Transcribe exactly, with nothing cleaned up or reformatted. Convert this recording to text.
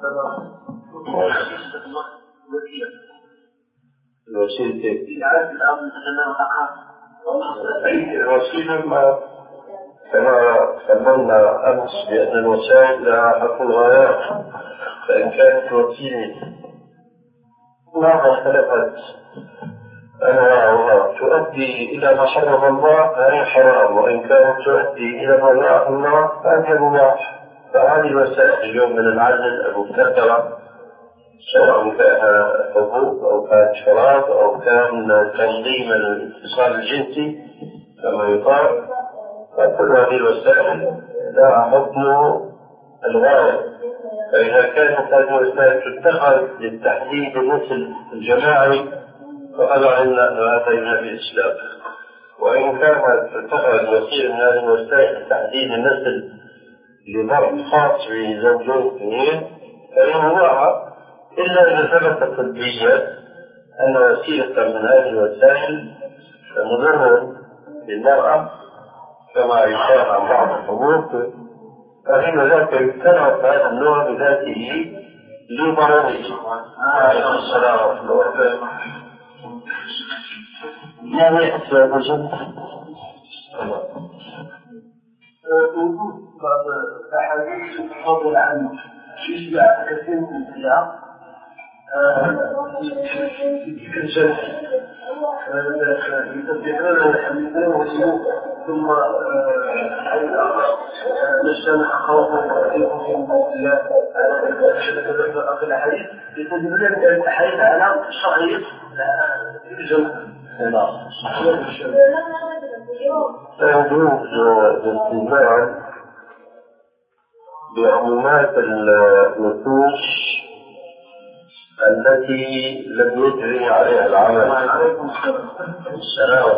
الوسيلة الوسيلة ما كما قلنا أمس بأن الوسائل لها حق الغايات، فإن كانت وسيلة ما اختلفت أنواعها تؤدي إلى ما حرم الله فهي حرام، وإن كانت تؤدي إلى ما لا الله فهي مباح. فهذه الوسائل اليوم من العزل المبتكرة، سواء كان حبوب أو كان شراب أو كان تنظيم الاتصال الجنسي كما يقال، فكل هذه الوسائل لها حكم الغاية. فإذا كانت هذه الوسائل تتخذ للتحديد النسل الجماعي فقد علمنا أن هذا ينافي الإسلام، وإن كانت تتخذ وسيلة من هذه الوسائل لتحديد النسل لضرب خاص بزوجين اثنين فهي مباحة، إلا إذا ثبت طبيا أن وسيلة من هذه الوسائل مضرة للمرأة كما يشاع عن بعض الحبوب، فحين ذاك يمتنع هذا النوع بذاته لضرره. عليكم السلام ورحمة الله وبركاته. ما هي أسباب الجنة؟ وجود بعض الأحاديث تفضل عنه يشبع كثير من البدع في تلك الجنة يسبحون ويحمدون ويسمون ثم نجتمع خوفا وخيفا في الله على الأحاديث يستدلون الأحاديث على شرعية الجنة. يجوز الاستدلال بعمومات النصوص التي لم يجري عليها العمل.